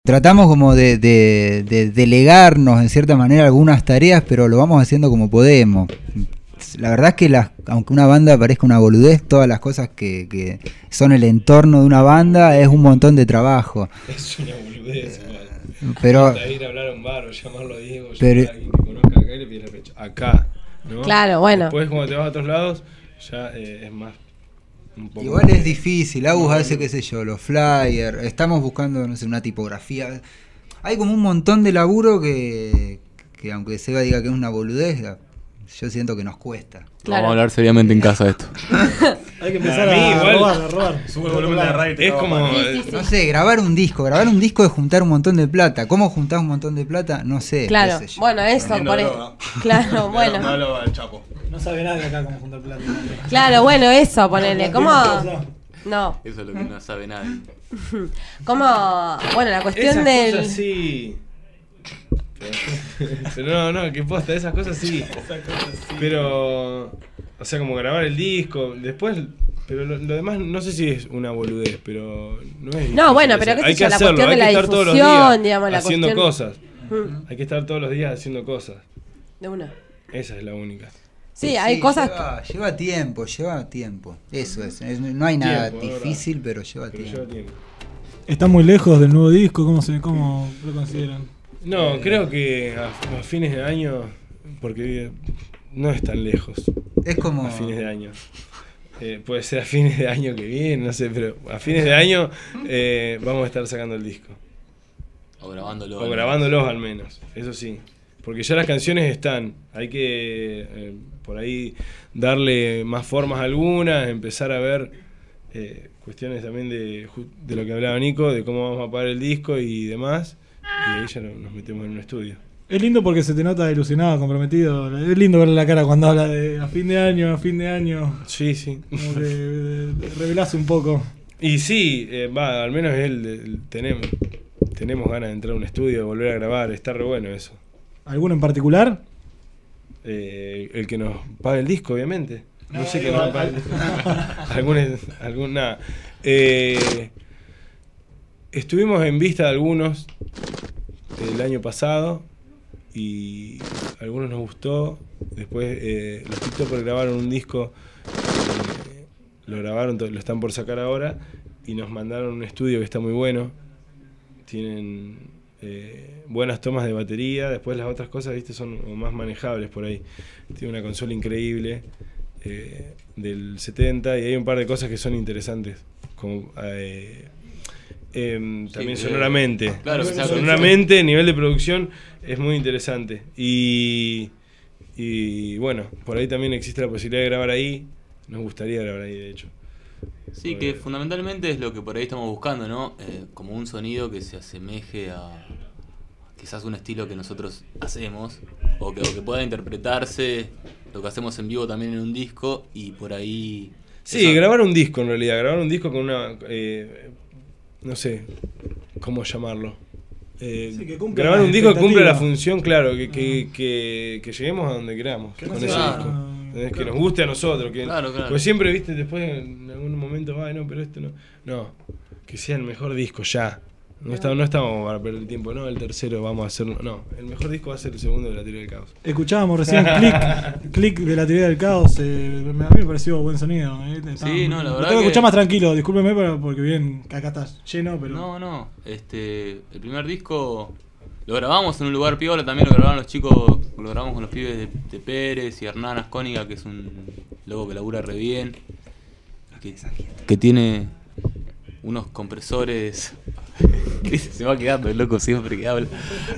Tratamos como de delegarnos en cierta manera algunas tareas, pero lo vamos haciendo como podemos. La verdad es que aunque una banda parezca una boludez, todas las cosas que son el entorno de una banda es un montón de trabajo. Es una boludez, pero ir a hablar a un bar o llamarlo a Diego, llamar a alguien que conozca acá y le pides la fecha. Acá, ¿no? Claro, bueno. Después cuando te vas a otros lados, ya es más... Igual es difícil, Agus hace, qué sé yo, los flyers, estamos buscando, no sé, una tipografía. Hay como un montón de laburo que aunque Seba diga que es una boludez, yo siento que nos cuesta. Claro. Vamos a hablar seriamente en casa de esto. Hay que empezar a robar. Sube el volumen de la radio. Es como... No sé, grabar un disco es juntar un montón de plata. ¿Cómo juntás un montón de plata? No sé. Claro, bueno, eso, por eso. Claro, bueno. No al Chapo. No sabe nadie acá cómo juntar plata. Claro, bueno, eso, ponele. ¿Cómo? No. Eso es lo que no sabe nadie. ¿Cómo? Bueno, la cuestión esas del... cosas sí. Pero no, que posta, esas cosas sí. Pero, o sea, como grabar el disco, después... Pero lo demás no sé si es una boludez, pero no es difícil. No, bueno, pero qué sé yo, la cuestión de la difusión, digamos, la haciendo cuestión... cosas. Hay que estar todos los días haciendo cosas. De una. Esa es la única. Sí, hay cosas... Lleva tiempo. Eso es. No hay nada difícil, pero lleva tiempo. ¿Están muy lejos del nuevo disco? ¿Cómo lo consideran? No, creo que a fines de año, porque no es tan lejos. Es como... A fines de año. Puede ser a fines de año que viene, no sé, pero a fines de año vamos a estar sacando el disco. O grabándolo. O grabándolos al menos, eso sí. Porque ya las canciones están, hay que por ahí darle más formas a algunas, empezar a ver cuestiones también de lo que hablaba Nico, de cómo vamos a pagar el disco y demás, y ahí ya nos metemos en un estudio. Es lindo porque se te nota ilusionado, comprometido. Es lindo verle la cara cuando habla de a fin de año. Sí, sí. Como que revelás un poco. Y sí, al menos tenemos ganas de entrar a un estudio, de volver a grabar, está re bueno eso. ¿Alguno en particular? El que nos pague el disco, obviamente. No sé qué nos pague el disco. Nada. Estuvimos en vista de algunos el año pasado y a algunos nos gustó. Después los TikTokers grabaron un disco, lo grabaron, lo están por sacar ahora y nos mandaron un estudio que está muy bueno. Tienen buenas tomas de batería. Después las otras cosas, viste, son más manejables por ahí. Tiene una consola increíble del 70 y hay un par de cosas que son interesantes, como también sonoramente. Claro, sonoramente, nivel de producción es muy interesante. Y bueno, por ahí también existe la posibilidad de grabar ahí. Nos gustaría grabar ahí, de hecho. Sí, que fundamentalmente es lo que por ahí estamos buscando, ¿no? Como un sonido que se asemeje a quizás un estilo que nosotros hacemos o que pueda interpretarse lo que hacemos en vivo también en un disco y por ahí... Sí, grabar un disco en realidad, grabar un disco con una... no sé cómo llamarlo. Sí, grabar un disco que cumpla la función, claro, que lleguemos a donde queramos con ese disco. Que nos guste a nosotros, claro. Porque siempre, viste, después en algún momento, no, pero esto no. No, que sea el mejor disco ya. No estamos para perder el tiempo, no, el tercero vamos a hacerlo. No, el mejor disco va a ser el segundo de La Teoría del Caos. Escuchábamos recién click de La Teoría del Caos. A mí me pareció buen sonido. Sí, no, la verdad. Lo tengo que escuchar más tranquilo, discúlpeme, porque bien, acá estás lleno, pero. No. El primer disco lo grabamos en un lugar piola, también lo grabaron los chicos, lo grabamos con los pibes de Pérez y Hernán Ascóniga, que es un loco que labura re bien. Que tiene unos compresores. Se va quedando el loco siempre que habla.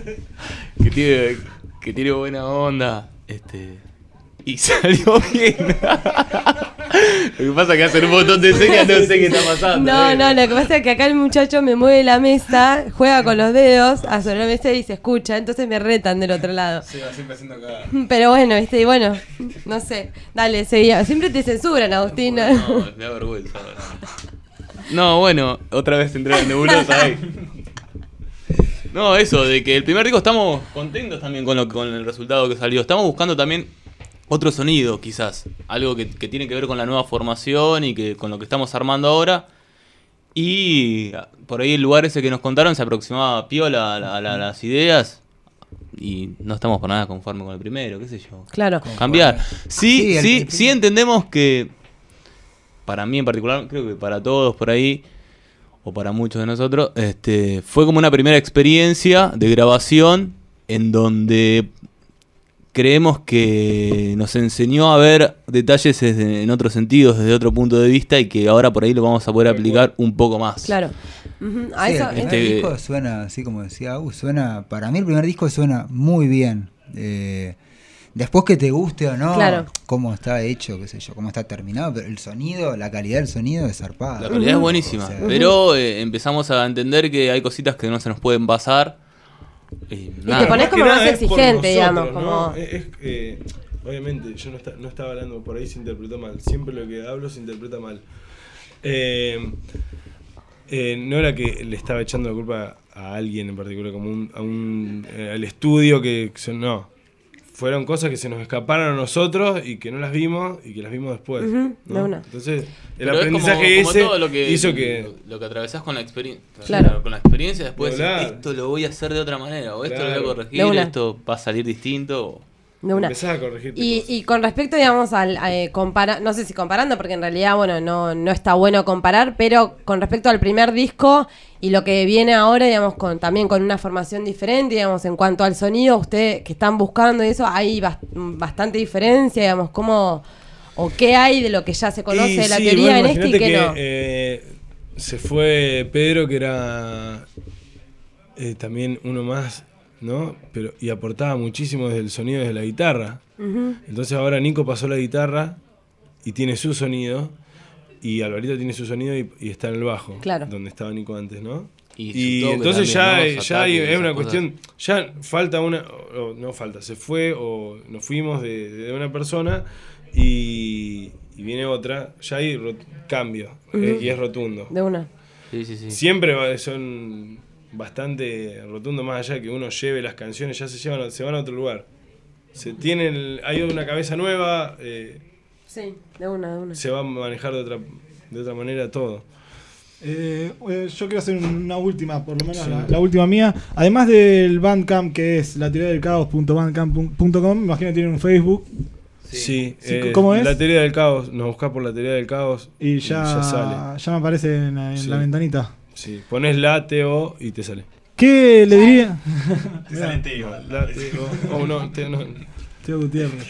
Que tiene buena onda. Y salió bien. Lo que pasa es que hacen un montón de señas, no sé qué está pasando. No, lo que pasa es que acá el muchacho me mueve la mesa, juega con los dedos a sobre la mesa y se escucha, entonces me retan del otro lado. Sí, va siempre haciendo acá. Pero bueno, y bueno, no sé. Dale, seguía. Siempre te censuran, Agustín. No, me da vergüenza. No, bueno, otra vez entré en nebulosa ahí. No, eso, de que el primer disco estamos contentos también con el resultado que salió. Estamos buscando también otro sonido, quizás. Algo que tiene que ver con la nueva formación y que con lo que estamos armando ahora. Y por ahí el lugar ese que nos contaron se aproximaba piola a las ideas. Y no estamos por nada conformes con el primero, qué sé yo. Claro. Cambiar. Sí, Sí entendemos que, para mí en particular, creo que para todos por ahí, o para muchos de nosotros, fue como una primera experiencia de grabación en donde creemos que nos enseñó a ver detalles en otros sentidos, desde otro punto de vista, y que ahora por ahí lo vamos a poder aplicar un poco más. Claro. Ujú. A Sí, eso, el primer disco suena, así como decía suena, para mí el primer disco suena muy bien. Después que te guste o no, Claro. cómo está hecho, qué sé yo, cómo está terminado, pero el sonido, la calidad del sonido es zarpada. La calidad es buenísima, O sea, pero empezamos a entender que hay cositas que no se nos pueden pasar. Y te pones como más exigente, digamos, ¿no? como- Obviamente, yo no estaba hablando, por ahí se interpretó mal. Siempre lo que hablo se interpreta mal. No era que le estaba echando la culpa a alguien en particular, como al estudio, no. Fueron cosas que se nos escaparon a nosotros y que no las vimos y que las vimos después. Ujú, ¿no? de una. Entonces, el Pero es aprendizaje como ese todo lo que, hizo que... Lo que atravesás con la experiencia. Claro. Con la experiencia después Claro. decís, esto lo voy a hacer de otra manera, o esto lo voy Claro. a De corregir, una. esto va a salir distinto. De una. Empezás a corregirte cosas. Y con respecto, digamos, al comparar, no sé si comparando, porque en realidad, bueno, no está bueno comparar, pero con respecto al primer disco y lo que viene ahora, digamos, también con una formación diferente, digamos, en cuanto al sonido, ustedes que están buscando y eso, hay bastante diferencia, digamos, cómo o qué hay de lo que ya se conoce de la sí, teoría bueno, en este y imagínate qué no. Se fue Pedro, que era también uno más, ¿no? Y aportaba muchísimo desde el sonido, desde la guitarra. Ujú. Entonces ahora Nico pasó la guitarra y tiene su sonido, y Alvarito tiene su sonido y está en el bajo, Claro. donde estaba Nico antes, ¿no? Y su toque entonces también, ¿no? Su ya ataque, es esas una cosas. cuestión, ya falta no falta, se fue o nos fuimos de una persona y viene otra, ya hay cambio, y es rotundo. De una. Sí, sí, sí. Siempre son bastante rotundos, más allá de que uno lleve las canciones, ya se van a otro lugar. Hay una cabeza nueva, Sí, de una. se va a manejar de otra manera todo. Yo quiero hacer una última, por lo menos la última mía. Además del Bandcamp, que es lateoriadelcaos.bandcamp.com, me imagino que tienen un Facebook. Sí, Sí, ¿cómo es? La teoría del caos, nos buscás por la teoría del caos Y ya sale. me aparece en Sí. la ventanita. Sí, pones la TO y te sale. ¿Qué le diría? La TO, no. Teo Gutiérrez.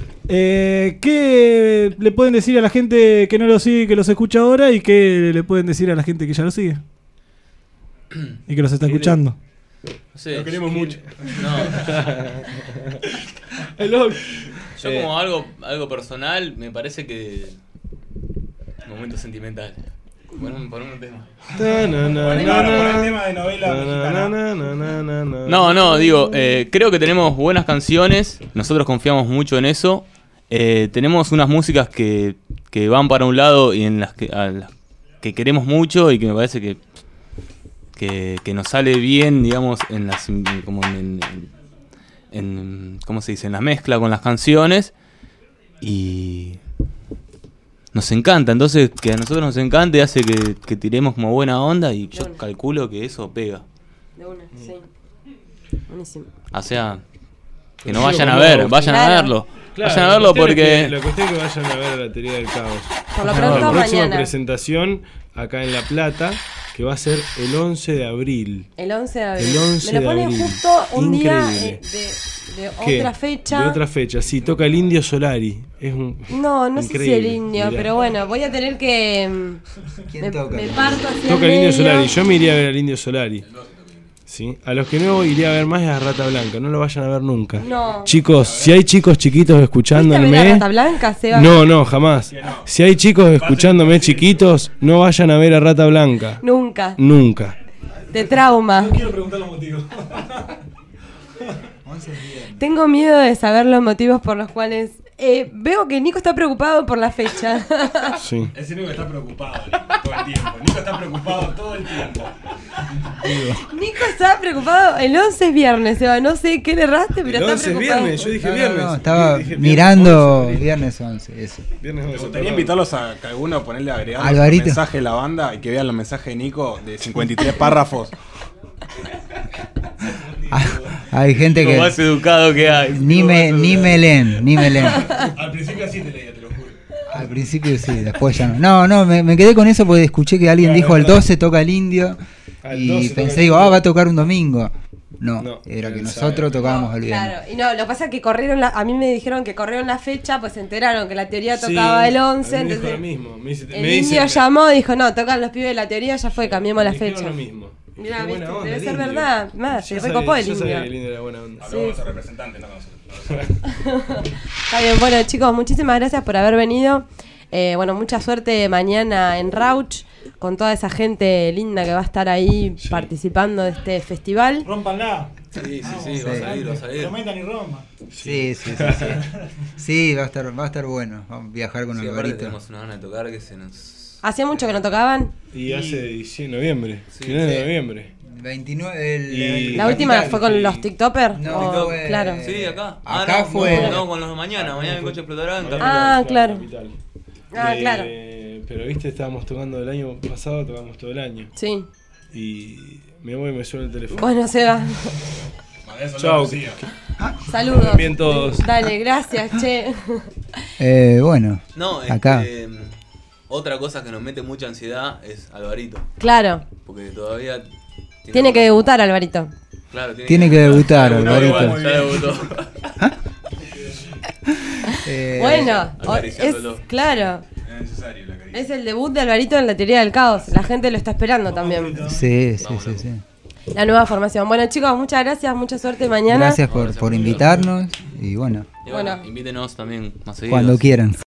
¿Qué le pueden decir a la gente que no lo sigue, que los escucha ahora? ¿Y qué le pueden decir a la gente que ya lo sigue? Y que los está escuchando. No sé, Lo queremos mucho. No, yo como algo personal, me parece que... Momento sentimental. Poner un tema. No, digo, creo que tenemos buenas canciones, nosotros confiamos mucho en eso. Tenemos unas músicas que van para un lado y en las que queremos mucho y que me parece que nos sale bien, digamos, como en ¿cómo se dice? En la mezcla con las canciones, y nos encanta. Entonces, que a nosotros nos encante hace que tiremos como buena onda, y yo calculo que eso pega. De una, sí. Buenísimo. O sea, que no vayan a ver, vayan a Claro. verlo. Claro, Vayan a verlo porque... La cuestión es que vayan a ver la teoría del caos. Por lo La pronto, próxima mañana. presentación acá en La Plata, que va a ser el 11 de abril. El 11 de abril. El 11 Me lo de ponen abril. justo un día Increíble. de ¿Qué? otra fecha. De otra fecha, sí, toca el Indio Solari. No sé si increíble, el indio, mirá. pero bueno, voy a tener que... ¿Quién toca? Me parto hacia Toca el Indio medio. Solari, yo me iría a ver al Indio Solari. ¿Sí? A los que no iría a ver más es a Rata Blanca, no lo vayan a ver nunca. No. Chicos, si hay chicos chiquitos ¿Fuiste a ver a escuchándome... Rata Blanca, Seba? No, jamás. Si hay chicos escuchándome chiquitos, no vayan a ver a Rata Blanca. Nunca. Nunca. De trauma. Quiero preguntar los motivos. Tengo miedo de saber los motivos por los cuales... veo que Nico está preocupado por la fecha. Sí. Es el único que está preocupado, Nico, todo el tiempo. Nico está preocupado todo el tiempo. Nico está preocupado. El 11 es viernes, Seba. No sé qué le erraste, pero El está 11 es preocupado. viernes, yo dije No, viernes. no, estaba Dije mirando viernes 11, viernes 11, eso. Viernes 11, Me gustaría perdón. invitarlos a que alguno ponerle agregar Alvarito. el mensaje de la banda y que vean los mensajes de Nico de 53 párrafos. Hay gente Lo que más educado que hay. ni me leen. Al principio así te leía, te lo juro. Al principio sí, después ya no. No, me quedé con eso porque escuché que alguien Claro, dijo el claro. 12 toca el indio Al y 12 toca pensé, el digo, indio. va a tocar un domingo. No, No, era que el nosotros sábado. tocábamos el viernes. Claro, y no, lo que pasa es que a mí me dijeron que corrieron la fecha, pues se enteraron que la teoría Sí, tocaba el a 11, mí me dijo entonces lo mismo. el indio llamó y dijo, no, tocan los pibes de la teoría, ya fue, cambiamos la Me dijeron fecha. lo mismo. Mirá, Qué buena viste, onda, debe el ser indio. verdad. Más, se Yo recopó sabía- el yo sabía indio. que el indio era buena onda. Hablamos con su representante, no con nosotros. Está bien, bueno chicos, muchísimas gracias por haber venido. Bueno, mucha suerte mañana en Rauch con toda esa gente linda que va a estar ahí Sí. participando de este festival. Rómpanla. Sí, va a salir. Prometan y rompan. Sí. Sí, va a estar bueno. Vamos a viajar con Sí, aparte Alvarito. tenemos una gana de tocar que se nos... ¿Hacía mucho que no tocaban? Y hace noviembre, Sí, finales de sí. noviembre. 29 Y- ¿La última Capital. fue con los TikTokers? No, O- fue- claro. Sí, acá. Acá no, fue- No, con los de mañana. Mañana el coche explotará en Mañana, Capital. Ah, claro. Capital. Ah, claro. Pero viste, estábamos tocando el año pasado, tocamos todo el año. Sí. Y me voy y me suena el teléfono. Bueno, Seba. Chao. Saludos. Bien todos. Dale, gracias, che. Bueno, No, acá. Otra cosa que nos mete mucha ansiedad es Alvarito. Claro. Porque todavía... Tiene que debutar, Alvarito. Claro, Tiene que debutar, Ya debutó Alvarito. igual, ya debutó. Bueno, acariciándolo. claro. Es necesario la caricia. Es el debut de Alvarito en la teoría del caos. La gente lo está esperando también. Sí. La nueva formación. Bueno, chicos, muchas gracias. Mucha suerte mañana. Gracias por invitarnos y bueno, Y bueno, Bueno. invítenos también más seguido. cuando quieran.